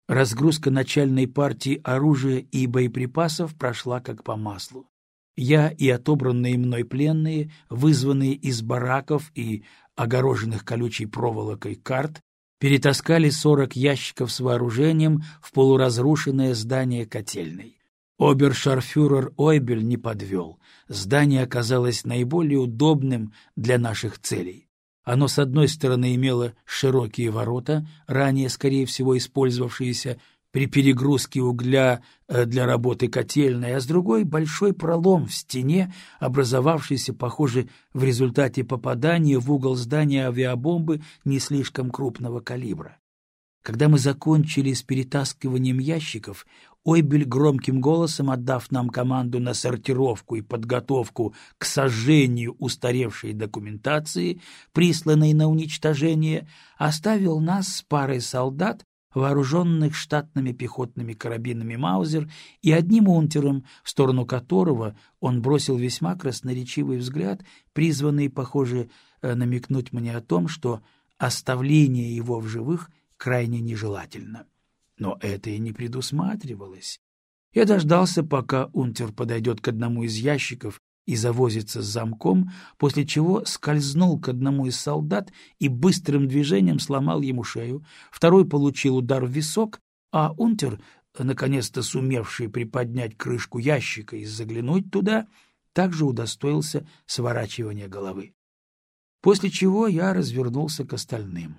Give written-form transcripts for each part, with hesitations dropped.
Разгрузка начальной партии оружия и боеприпасов прошла как по маслу. Я и отобранные мной пленные, вызванные из бараков и огороженных колючей проволокой карт, перетаскали 40 ящиков с вооружением в полуразрушенное здание котельной. Обершарфюрер Ойбель не подвел. Здание оказалось наиболее удобным для наших целей. Оно, с одной стороны, имело широкие ворота, ранее, скорее всего, использовавшиеся при перегрузке угля для работы котельной, а с другой — большой пролом в стене, образовавшийся, похоже, в результате попадания в угол здания авиабомбы не слишком крупного калибра. Когда мы закончили с перетаскиванием ящиков, Ойбель громким голосом, отдав нам команду на сортировку и подготовку к сожжению устаревшей документации, присланной на уничтожение, оставил нас с парой солдат, вооруженных штатными пехотными карабинами Маузер, и одним унтером, в сторону которого он бросил весьма красноречивый взгляд, призванный, похоже, намекнуть мне о том, что оставление его в живых крайне нежелательно. Но это и не предусматривалось. Я дождался, пока унтер подойдет к одному из ящиков и завозится с замком, после чего скользнул к одному из солдат и быстрым движением сломал ему шею, второй получил удар в висок, а унтер, наконец-то сумевший приподнять крышку ящика и заглянуть туда, также удостоился сворачивания головы. После чего я развернулся к остальным.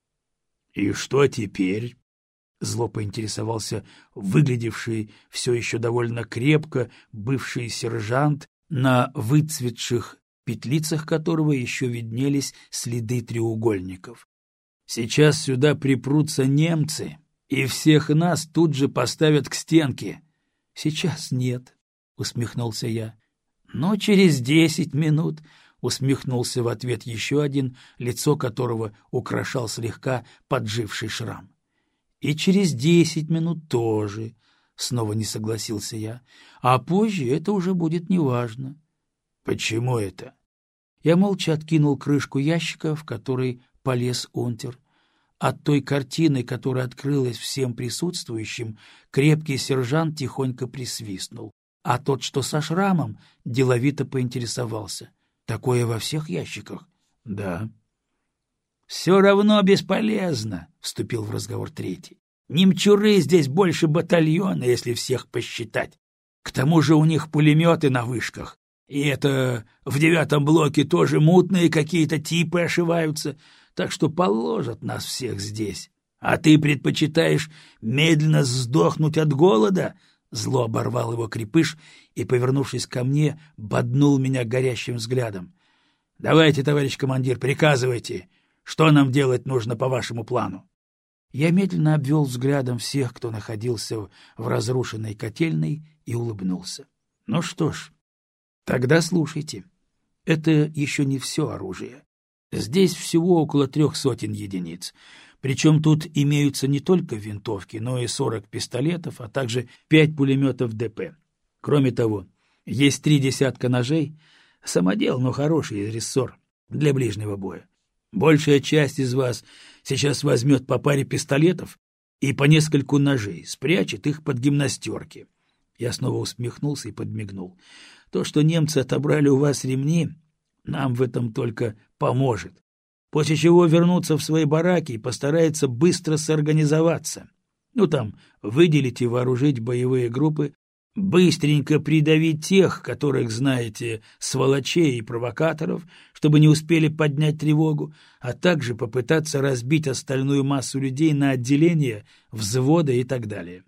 — И что теперь? — зло поинтересовался выглядевший все еще довольно крепко бывший сержант, на выцветших петлицах которого еще виднелись следы треугольников. — Сейчас сюда припрутся немцы, и всех нас тут же поставят к стенке. — Сейчас нет, — усмехнулся я. — Но через 10 минут, — усмехнулся в ответ еще один, лицо которого украшал слегка подживший шрам. — И через 10 минут тоже, — снова не согласился я, — а позже это уже будет неважно. — Почему это? Я молча откинул крышку ящика, в который полез унтер. От той картины, которая открылась всем присутствующим, крепкий сержант тихонько присвистнул, а тот, что со шрамом, деловито поинтересовался. — Такое во всех ящиках? — Да. — Все равно бесполезно, — вступил в разговор третий. — Немчуры здесь больше батальона, если всех посчитать. К тому же у них пулеметы на вышках. И это в 9-м блоке тоже мутные какие-то типы ошиваются, так что положат нас всех здесь. А ты предпочитаешь медленно сдохнуть от голода? Зло оборвал его крепыш и, повернувшись ко мне, боднул меня горящим взглядом. — Давайте, товарищ командир, приказывайте. Что нам делать нужно по вашему плану? Я медленно обвел взглядом всех, кто находился в разрушенной котельной, и улыбнулся. — Ну что ж, тогда слушайте. Это еще не все оружие. Здесь всего около 300 единиц. Причем тут имеются не только винтовки, но и 40 пистолетов, а также 5 пулеметов ДП. Кроме того, есть 3 десятка ножей, самодел, но хороший рессор для ближнего боя. Большая часть из вас сейчас возьмет по паре пистолетов и по нескольку ножей, спрячет их под гимнастерки. Я снова усмехнулся и подмигнул. То, что немцы отобрали у вас ремни, нам в этом только поможет. После чего вернуться в свои бараки и постарается быстро соорганизоваться. Ну там, выделить и вооружить боевые группы, быстренько придавить тех, которых знаете, сволочей и провокаторов, чтобы не успели поднять тревогу, а также попытаться разбить остальную массу людей на отделения, взводы и так далее.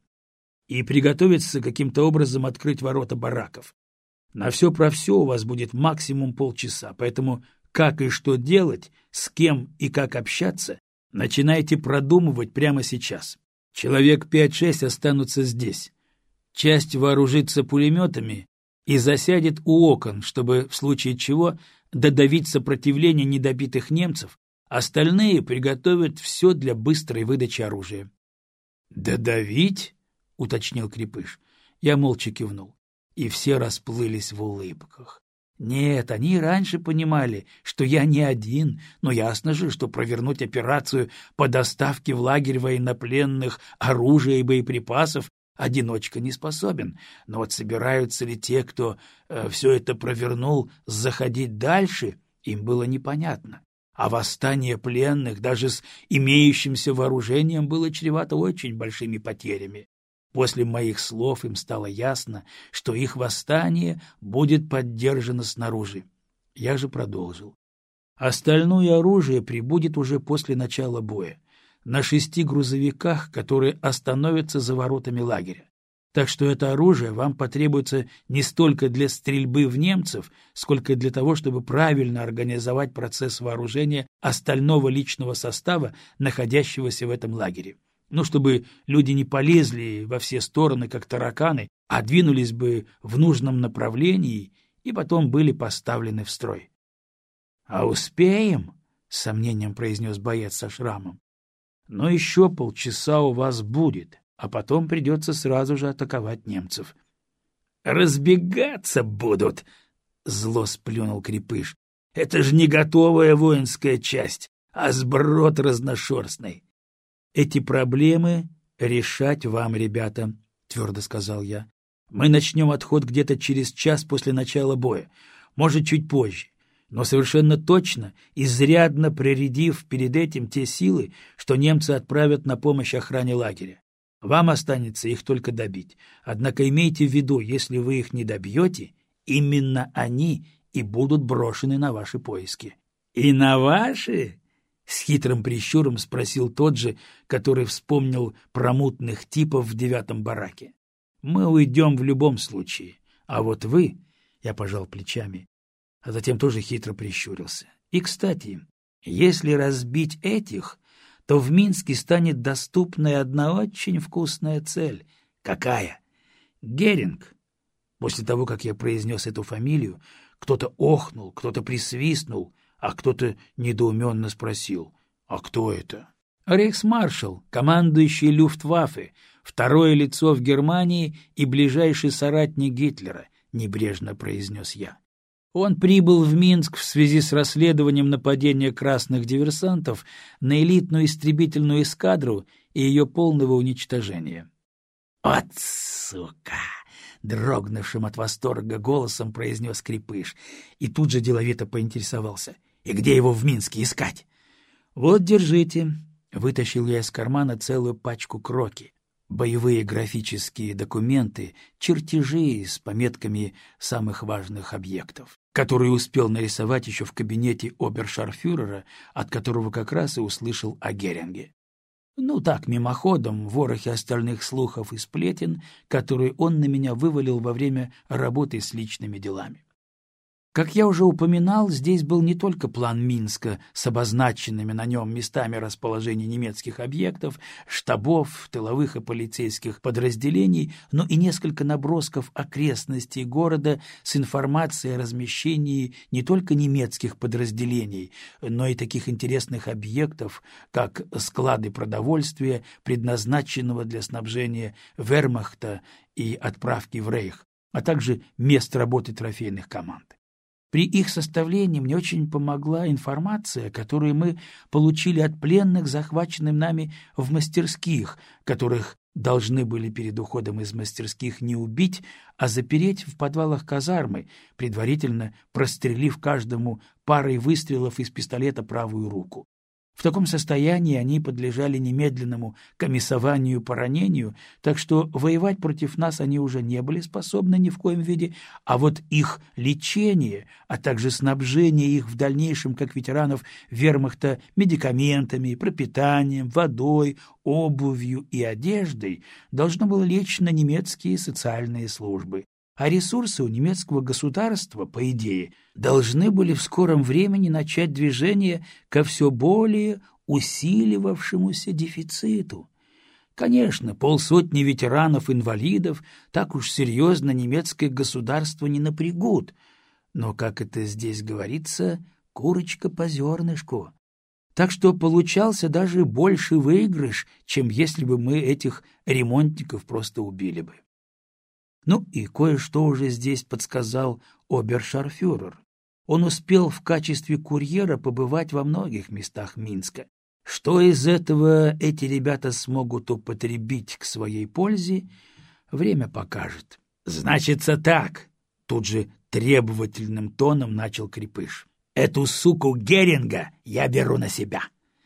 И приготовиться каким-то образом открыть ворота бараков. На все про все у вас будет максимум полчаса, поэтому как и что делать, с кем и как общаться, начинайте продумывать прямо сейчас. Человек 5-6 останутся здесь. Часть вооружится пулеметами и засядет у окон, чтобы в случае чего додавить сопротивление недобитых немцев, остальные приготовят все для быстрой выдачи оружия. — Додавить? — уточнил крепыш. Я молча кивнул, и все расплылись в улыбках. Нет, они и раньше понимали, что я не один, но ясно же, что провернуть операцию по доставке в лагерь военнопленных оружия и боеприпасов одиночка не способен. Но вот собираются ли те, кто все это провернул, заходить дальше, им было непонятно. А восстание пленных даже с имеющимся вооружением было чревато очень большими потерями. После моих слов им стало ясно, что их восстание будет поддержано снаружи. Я же продолжил. Остальное оружие прибудет уже после начала боя, на 6 грузовиках, которые остановятся за воротами лагеря. Так что это оружие вам потребуется не столько для стрельбы в немцев, сколько для того, чтобы правильно организовать процесс вооружения остального личного состава, находящегося в этом лагере. Ну, чтобы люди не полезли во все стороны, как тараканы, а двинулись бы в нужном направлении и потом были поставлены в строй. — А успеем? — с сомнением произнес боец со шрамом. — Но еще полчаса у вас будет, а потом придется сразу же атаковать немцев. — Разбегаться будут! — зло сплюнул Крепыш. — Это же не готовая воинская часть, а сброд разношерстный. — Эти проблемы решать вам, ребята, — твердо сказал я. — Мы начнем отход где-то через час после начала боя, может, чуть позже, но совершенно точно, изрядно прирядив перед этим те силы, что немцы отправят на помощь охране лагеря. Вам останется их только добить. Однако имейте в виду, если вы их не добьете, именно они и будут брошены на ваши поиски. — И на ваши? — с хитрым прищуром спросил тот же, который вспомнил про мутных типов в 9-м бараке. — Мы уйдем в любом случае, а вот вы... — я пожал плечами, а затем тоже хитро прищурился. — И, кстати, если разбить этих, то в Минске станет доступна одна очень вкусная цель. Какая? Геринг. После того, как я произнес эту фамилию, кто-то охнул, кто-то присвистнул, а кто-то недоуменно спросил: «А кто это?» «Рейхсмаршал, командующий Люфтваффе, второе лицо в Германии и ближайший соратник Гитлера», — небрежно произнес я. Он прибыл в Минск в связи с расследованием нападения красных диверсантов на элитную истребительную эскадру и ее полного уничтожения. «От сука!» — дрогнувшим от восторга голосом произнес Крепыш и тут же деловито поинтересовался: «И где его в Минске искать?» «Вот, держите», — вытащил я из кармана целую пачку кроки. Боевые графические документы, чертежи с пометками самых важных объектов, которые успел нарисовать еще в кабинете обершарфюрера, от которого как раз и услышал о Геринге. Ну так, мимоходом, в ворохе остальных слухов и сплетен, которые он на меня вывалил во время работы с личными делами. Как я уже упоминал, здесь был не только план Минска с обозначенными на нем местами расположения немецких объектов, штабов, тыловых и полицейских подразделений, но и несколько набросков окрестностей города с информацией о размещении не только немецких подразделений, но и таких интересных объектов, как склады продовольствия, предназначенного для снабжения вермахта и отправки в Рейх, а также мест работы трофейных команд. При их составлении мне очень помогла информация, которую мы получили от пленных, захваченных нами в мастерских, которых должны были перед уходом из мастерских не убить, а запереть в подвалах казармы, предварительно прострелив каждому парой выстрелов из пистолета правую руку. В таком состоянии они подлежали немедленному комиссованию по ранению, так что воевать против нас они уже не были способны ни в коем виде, а вот их лечение, а также снабжение их в дальнейшем, как ветеранов вермахта, медикаментами, пропитанием, водой, обувью и одеждой, должно было лечь на немецкие социальные службы. А ресурсы у немецкого государства, по идее, должны были в скором времени начать движение ко все более усиливавшемуся дефициту. Конечно, 50 ветеранов-инвалидов так уж серьезно немецкое государство не напрягут, но, как это здесь говорится, курочка по зернышку. Так что получался даже больше выигрыш, чем если бы мы этих ремонтников просто убили бы. Ну и кое-что уже здесь подсказал обершарфюрер. Он успел в качестве курьера побывать во многих местах Минска. Что из этого эти ребята смогут употребить к своей пользе, время покажет. — Значится так, — тут же требовательным тоном начал Крепыш. — Эту суку Геринга я беру на себя.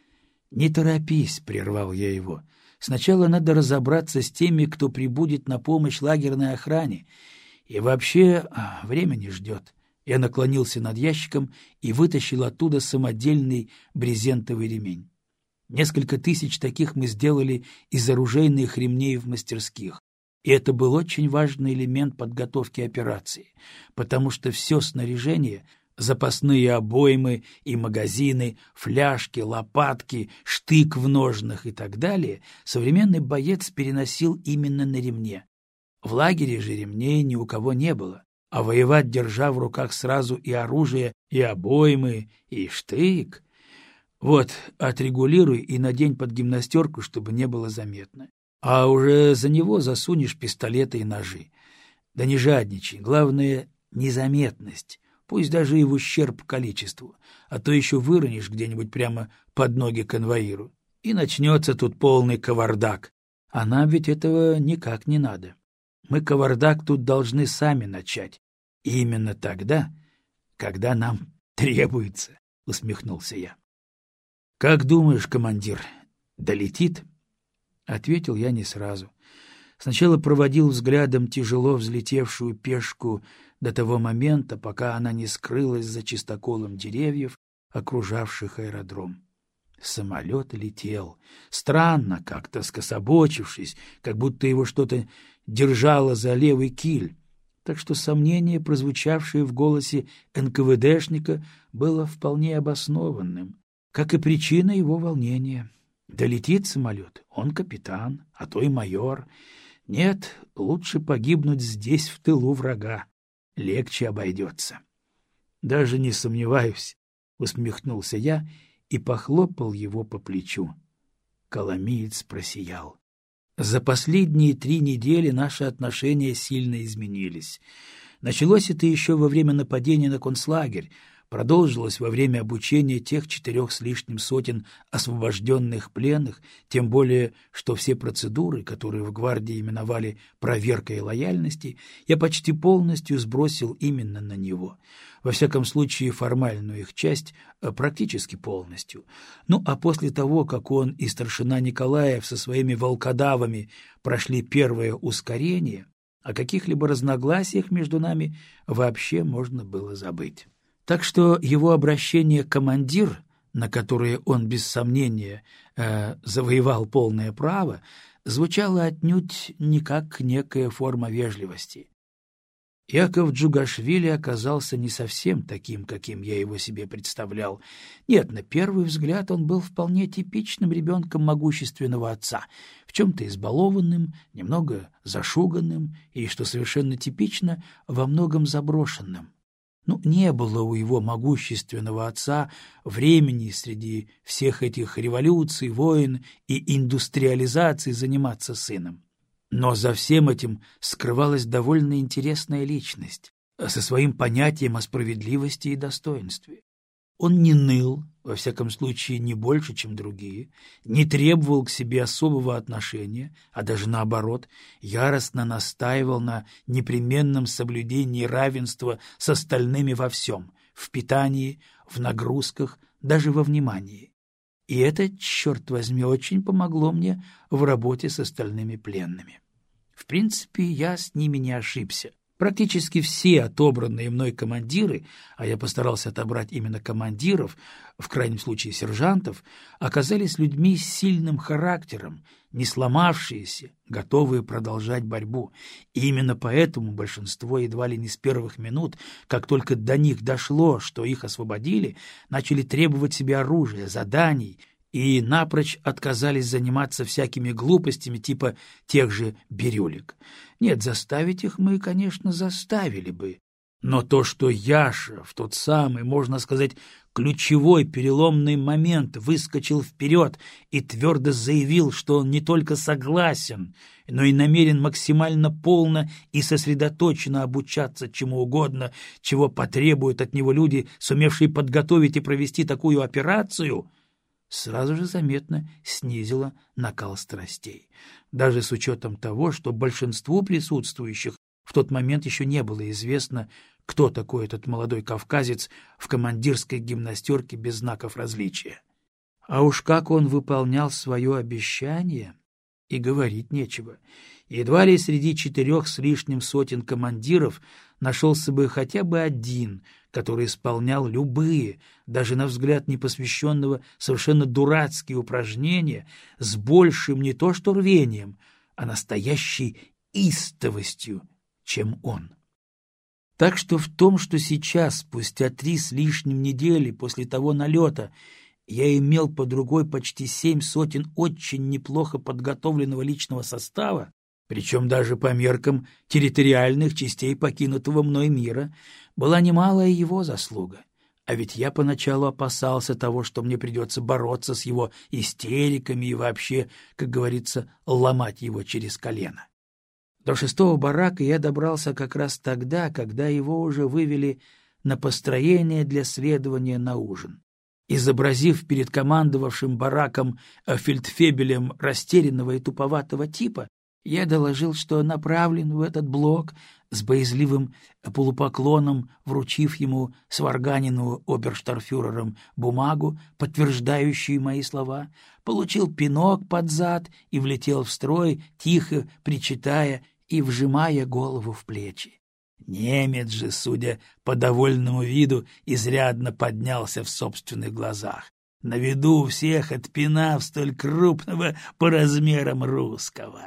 — Не торопись, — прервал я его. — Сначала надо разобраться с теми, кто прибудет на помощь лагерной охране. И вообще время не ждет. Я наклонился над ящиком и вытащил оттуда самодельный брезентовый ремень. Несколько тысяч таких мы сделали из оружейных ремней в мастерских. И это был очень важный элемент подготовки операции, потому что все снаряжение, запасные обоймы и магазины, фляжки, лопатки, штык в ножнах и так далее, современный боец переносил именно на ремне. В лагере же ремней ни у кого не было, а воевать, держа в руках сразу и оружие, и обоймы, и штык... Вот, отрегулируй и надень под гимнастерку, чтобы не было заметно. А уже за него засунешь пистолеты и ножи. Да не жадничай, главное — незаметность, пусть даже и в ущерб количеству, а то еще выронишь где-нибудь прямо под ноги конвоиру. И начнется тут полный кавардак. А нам ведь этого никак не надо. Мы кавардак тут должны сами начать. И именно тогда, когда нам требуется, — усмехнулся я. — Как думаешь, командир, долетит? — ответил я не сразу. Сначала проводил взглядом тяжело взлетевшую пешку до того момента, пока она не скрылась за чистоколом деревьев, окружавших аэродром. Самолет летел, странно как-то скособочившись, как будто его что-то держало за левый киль, так что сомнение, прозвучавшее в голосе НКВДшника, было вполне обоснованным, как и причина его волнения. Долетит самолет, он капитан, а то и майор. Нет, лучше погибнуть здесь, в тылу врага. Легче обойдется. — Даже не сомневаюсь, — усмехнулся я и похлопал его по плечу. Коломиец просиял. За последние 3 недели наши отношения сильно изменились. Началось это еще во время нападения на концлагерь, продолжилось во время обучения тех 4 с лишним сотен освобожденных пленных, тем более, что все процедуры, которые в гвардии именовали проверкой лояльности, я почти полностью сбросил именно на него. Во всяком случае, формальную их часть практически полностью. Ну, а после того, как он и старшина Николаев со своими волкодавами прошли первое ускорение, о каких-либо разногласиях между нами вообще можно было забыть. Так что его обращение «командир», на которое он без сомнения завоевал полное право, звучало отнюдь не как некая форма вежливости. Яков Джугашвили оказался не совсем таким, каким я его себе представлял. Нет, на первый взгляд он был вполне типичным ребенком могущественного отца, в чем-то избалованным, немного зашуганным и, что совершенно типично, во многом заброшенным. Ну, не было у его могущественного отца времени среди всех этих революций, войн и индустриализаций заниматься сыном. Но за всем этим скрывалась довольно интересная личность со своим понятием о справедливости и достоинстве. Он не ныл, во всяком случае не больше, чем другие, не требовал к себе особого отношения, а даже наоборот, яростно настаивал на непременном соблюдении равенства с остальными во всем — в питании, в нагрузках, даже во внимании. И это, черт возьми, очень помогло мне в работе с остальными пленными. В принципе, я с ними не ошибся. Практически все отобранные мной командиры, а я постарался отобрать именно командиров, в крайнем случае сержантов, оказались людьми с сильным характером, не сломавшиеся, готовые продолжать борьбу. И именно поэтому большинство едва ли не с первых минут, как только до них дошло, что их освободили, начали требовать себе оружия, заданий, и напрочь отказались заниматься всякими глупостями типа тех же бирюлек. Нет, заставить их мы, конечно, заставили бы. Но то, что Яша в тот самый, можно сказать, ключевой переломный момент выскочил вперед и твердо заявил, что он не только согласен, но и намерен максимально полно и сосредоточенно обучаться чему угодно, чего потребуют от него люди, сумевшие подготовить и провести такую операцию, сразу же заметно снизило накал страстей. Даже с учетом того, что большинству присутствующих в тот момент еще не было известно, кто такой этот молодой кавказец в командирской гимнастерке без знаков различия. А уж как он выполнял свое обещание, и говорить нечего. Едва ли среди 4 с лишним сотен командиров нашелся бы хотя бы один, который исполнял любые, даже на взгляд непосвященного, совершенно дурацкие упражнения с большим не то что рвением, а настоящей истовостью, чем он. Так что в том, что сейчас, спустя 3 с лишним недели после того налета, я имел под рукой почти 7 сотен очень неплохо подготовленного личного состава, причем даже по меркам территориальных частей покинутого мной мира, была немалая его заслуга. А ведь я поначалу опасался того, что мне придется бороться с его истериками и вообще, как говорится, ломать его через колено. До 6-го барака я добрался как раз тогда, когда его уже вывели на построение для следования на ужин. Изобразив перед командовавшим бараком фельдфебелем растерянного и туповатого типа, я доложил, что направлен в этот блок, с боязливым полупоклоном вручив ему сварганенную оберштарфюрером бумагу, подтверждающую мои слова, получил пинок под зад и влетел в строй, тихо причитая и вжимая голову в плечи. Немец же, судя по довольному виду, изрядно поднялся в собственных глазах, на виду у всех отпинав столь крупного по размерам русского.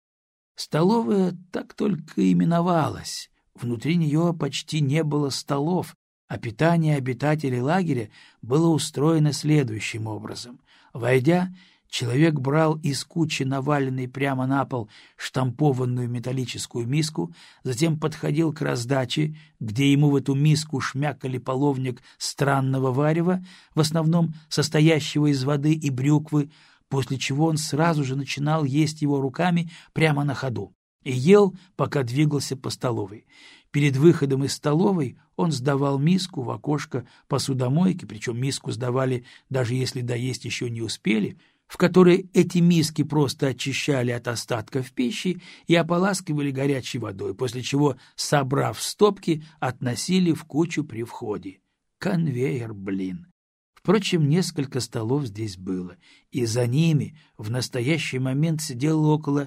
Столовая так только именовалась. Внутри нее почти не было столов, а питание обитателей лагеря было устроено следующим образом. Войдя, человек брал из кучи, наваленной прямо на пол, штампованную металлическую миску, затем подходил к раздаче, где ему в эту миску шмякали половник странного варева, в основном состоящего из воды и брюквы, после чего он сразу же начинал есть его руками прямо на ходу и ел, пока двигался по столовой. Перед выходом из столовой он сдавал миску в окошко посудомойки, причем миску сдавали, даже если доесть еще не успели, в которой эти миски просто очищали от остатков пищи и ополаскивали горячей водой, после чего, собрав в стопки, относили в кучу при входе. Конвейер, блин! Впрочем, несколько столов здесь было, и за ними в настоящий момент сидело около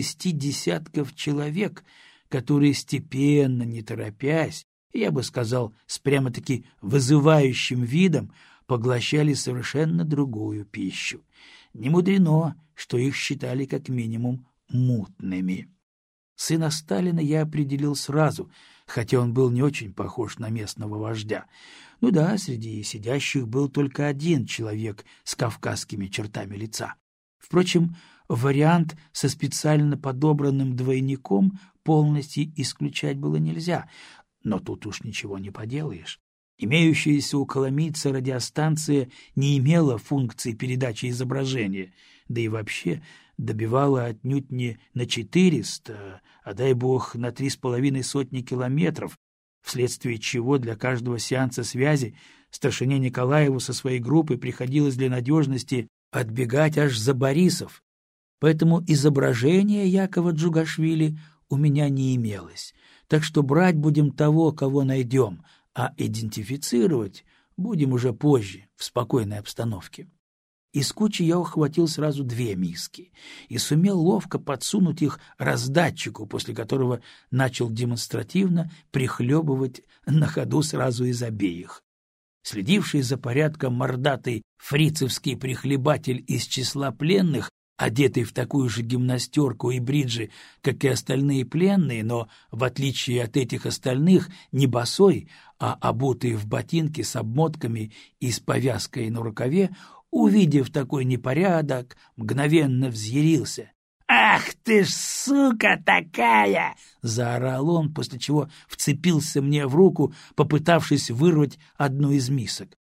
60 человек, которые степенно, не торопясь, я бы сказал, с прямо-таки вызывающим видом, поглощали совершенно другую пищу. Не мудрено, что их считали как минимум мутными. Сына Сталина я определил сразу, хотя он был не очень похож на местного вождя. Ну да, среди сидящих был только один человек с кавказскими чертами лица. Впрочем, вариант со специально подобранным двойником полностью исключать было нельзя, но тут уж ничего не поделаешь. Имеющаяся у коломийца радиостанция не имела функции передачи изображения, да и вообще добивала отнюдь не на 400, а дай бог на 3,5 километров, вследствие чего для каждого сеанса связи старшине Николаеву со своей группой приходилось для надежности отбегать аж за Борисов. Поэтому изображения Якова Джугашвили у меня не имелось, так что брать будем того, кого найдем, а идентифицировать будем уже позже, в спокойной обстановке. Из кучи я ухватил сразу 2 миски и сумел ловко подсунуть их раздатчику, после которого начал демонстративно прихлебывать на ходу сразу из обеих. Следивший за порядком мордатый фрицевский прихлебатель из числа пленных, одетый в такую же гимнастерку и бриджи, как и остальные пленные, но, в отличие от этих остальных, не босой, а обутый в ботинки с обмотками и с повязкой на рукаве, увидев такой непорядок, мгновенно взъярился. «Ах ты ж, сука такая!» — заорал он, после чего вцепился мне в руку, попытавшись вырвать одну из мисок.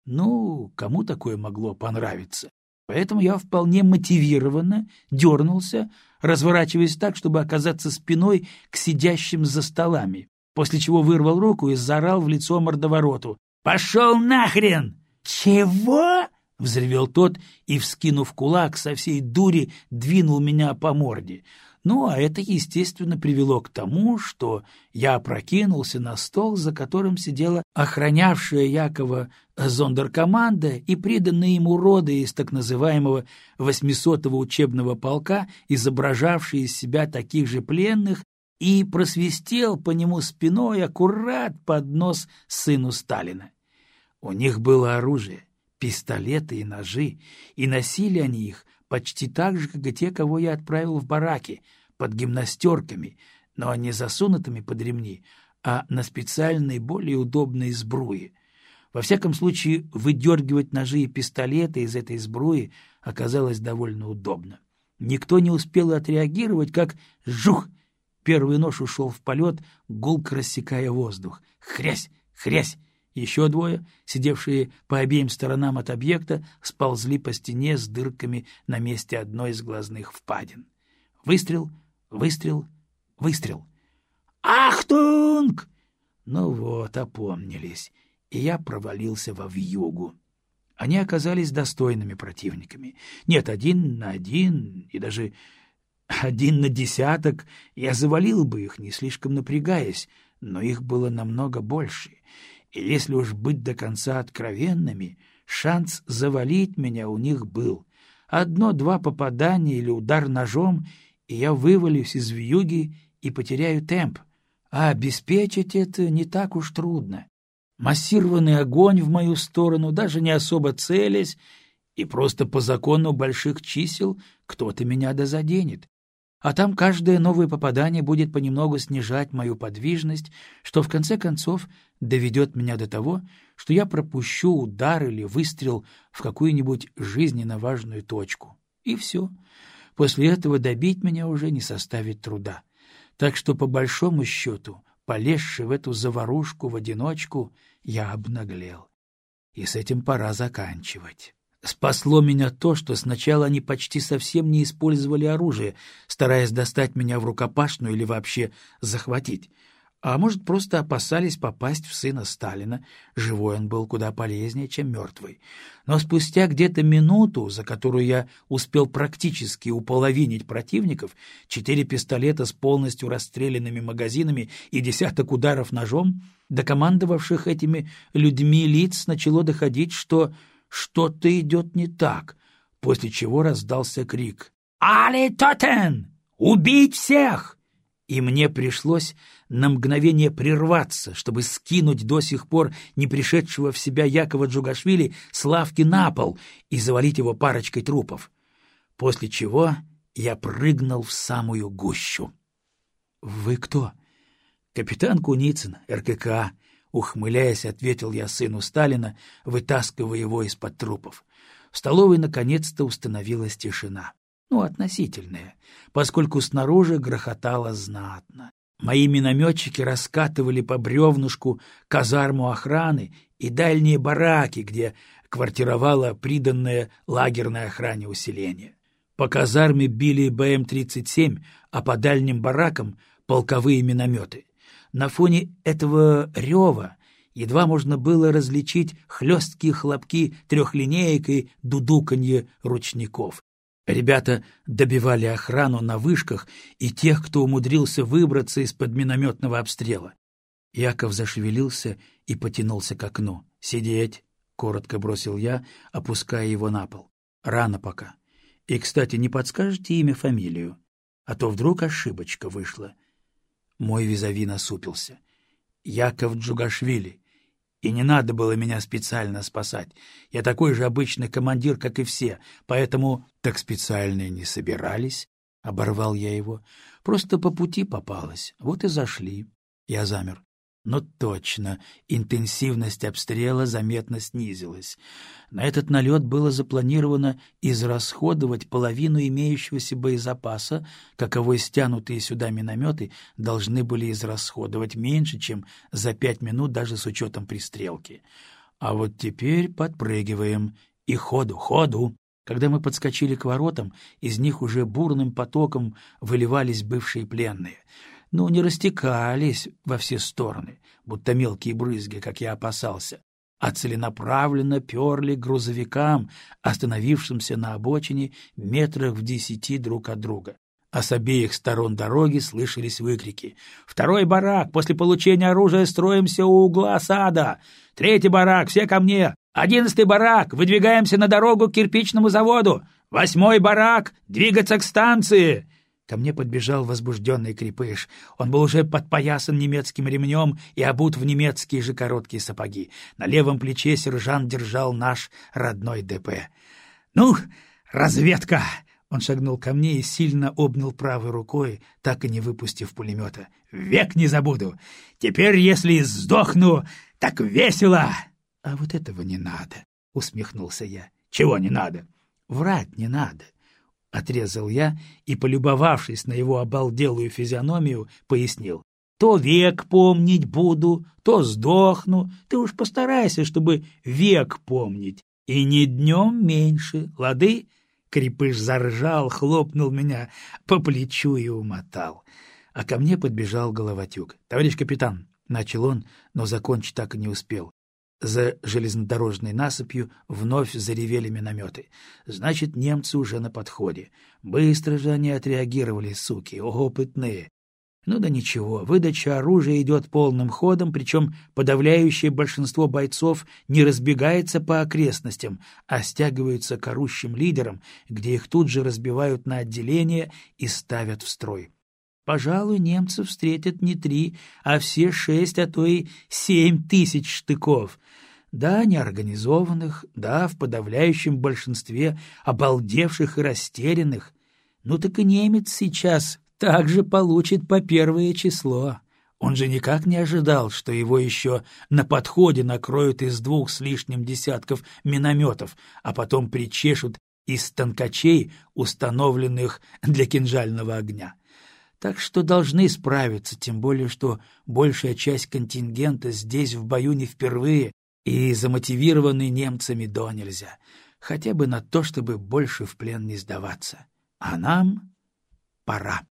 Ну, кому такое могло понравиться? Поэтому я вполне мотивированно дернулся, разворачиваясь так, чтобы оказаться спиной к сидящим за столами, после чего вырвал руку и заорал в лицо мордовороту: «Пошел нахрен!» «Чего?» — взревел тот и, вскинув кулак, со всей дури двинул меня по морде. Ну, а это, естественно, привело к тому, что я опрокинулся на стол, за которым сидела охранявшая Якова зондеркоманда и приданные ему роды из так называемого 800-го учебного полка, изображавшие из себя таких же пленных, и просвистел по нему спиной аккурат под нос сыну Сталина. У них было оружие, пистолеты и ножи, и носили они их почти так же, как и те, кого я отправил в бараки, под гимнастерками, но не засунутыми под ремни, а на специальной, более удобной сбруе. Во всяком случае, выдергивать ножи и пистолеты из этой сбруи оказалось довольно удобно. Никто не успел отреагировать, как жух! Первый нож ушел в полет, гулко рассекая воздух. Хрясь! Хрясь! Еще двое, сидевшие по обеим сторонам от объекта, сползли по стене с дырками на месте одной из глазных впадин. Выстрел, выстрел, выстрел. «Ахтунг!» Ну вот, опомнились, и я провалился во вьюгу. Они оказались достойными противниками. Нет, 1 на 1 и даже 1 на 10 я завалил бы их, не слишком напрягаясь, но их было намного больше. И если уж быть до конца откровенными, шанс завалить меня у них был. 1-2 попадания или удар ножом, и я вывалюсь из вьюги и потеряю темп. А обеспечить это не так уж трудно. Массированный огонь в мою сторону, даже не особо целясь, и просто по закону больших чисел кто-то меня дозаденет. А там каждое новое попадание будет понемногу снижать мою подвижность, что в конце концов доведет меня до того, что я пропущу удар или выстрел в какую-нибудь жизненно важную точку. И все. После этого добить меня уже не составит труда. Так что, по большому счету, полезши в эту заварушку в одиночку, я обнаглел. И с этим пора заканчивать. Спасло меня то, что сначала они почти совсем не использовали оружие, стараясь достать меня в рукопашную или вообще захватить. А может, просто опасались попасть в сына Сталина, живой он был куда полезнее, чем мертвый. Но спустя где-то минуту, за которую я успел практически уполовинить противников, 4 пистолета с полностью расстрелянными магазинами и 10 ударов ножом, до командовавших этими людьми лиц начало доходить, что что-то идет не так, после чего раздался крик «Али Тотен! Убить всех!» И мне пришлось на мгновение прерваться, чтобы скинуть до сих пор не пришедшего в себя Якова Джугашвили с лавки на пол и завалить его парочкой трупов. После чего я прыгнул в самую гущу. — Вы кто? — Капитан Куницын, РККА. Ухмыляясь, ответил я сыну Сталина, вытаскивая его из-под трупов. В столовой наконец-то установилась тишина. Ну, относительная, поскольку снаружи грохотало знатно. Мои минометчики раскатывали по бревнышку казарму охраны и дальние бараки, где квартировало приданное лагерной охране усиление. По казарме били БМ-37, а по дальним баракам — полковые минометы. На фоне этого рева едва можно было различить хлесткие хлопки трехлинеек и дудуканье ручников. Ребята добивали охрану на вышках и тех, кто умудрился выбраться из-под минометного обстрела. Яков зашевелился и потянулся к окну. «Сидеть!» — коротко бросил я, опуская его на пол. «Рано пока. И, кстати, не подскажете имя, фамилию? А то вдруг ошибочка вышла». Мой визави насупился. «Яков Джугашвили. И не надо было меня специально спасать. Я такой же обычный командир, как и все, поэтому...» «Так специально не собирались?» — оборвал я его. «Просто по пути попалось. Вот и зашли». Я замер. Но точно, интенсивность обстрела заметно снизилась. На этот налет было запланировано израсходовать половину имеющегося боезапаса, каковой стянутые сюда минометы должны были израсходовать меньше, чем за 5 минут даже с учетом пристрелки. А вот теперь подпрыгиваем. И ходу, ходу. Когда мы подскочили к воротам, из них уже бурным потоком выливались бывшие пленные. Ну, не растекались во все стороны, будто мелкие брызги, как я опасался, а целенаправленно перли к грузовикам, остановившимся на обочине метрах в 10 друг от друга. А с обеих сторон дороги слышались выкрики: «Второй барак! После получения оружия строимся у угла сада! Третий барак! Все ко мне! 11-й барак! Выдвигаемся на дорогу к кирпичному заводу! 8-й барак! Двигаться к станции!» Ко мне подбежал возбужденный крепыш. Он был уже подпоясан немецким ремнем и обут в немецкие же короткие сапоги. На левом плече сержант держал наш родной ДП. «Ну, разведка!» Он шагнул ко мне и сильно обнял правой рукой, так и не выпустив пулемета. «Век не забуду! Теперь, если сдохну, так весело!» «А вот этого не надо!» — усмехнулся я. «Чего не надо?» «Врать не надо!» — отрезал я и, полюбовавшись на его обалделую физиономию, пояснил. «То век помнить буду, то сдохну. Ты уж постарайся, чтобы век помнить. И ни днем меньше, лады?» Крепыш заржал, хлопнул меня по плечу и умотал. А ко мне подбежал Головатюк. «Товарищ капитан!» — начал он, но закончить так и не успел. За железнодорожной насыпью вновь заревели минометы. Значит, немцы уже на подходе. Быстро же они отреагировали, суки, опытные. Ну да ничего, выдача оружия идет полным ходом, причем подавляющее большинство бойцов не разбегается по окрестностям, а стягиваются к орущим лидерам, где их тут же разбивают на отделения и ставят в строй. Пожалуй, немцы встретят не 3, а все 6, а то и 7 тысяч штыков. Да, неорганизованных, да, в подавляющем большинстве обалдевших и растерянных. Ну так и немец сейчас также получит по первое число. Он же никак не ожидал, что его еще на подходе накроют из 2 с лишним десятков минометов, а потом причешут из станкачей, установленных для кинжального огня. Так что должны справиться, тем более, что большая часть контингента здесь в бою не впервые и замотивированы немцами донельзя, хотя бы на то, чтобы больше в плен не сдаваться. А нам пора.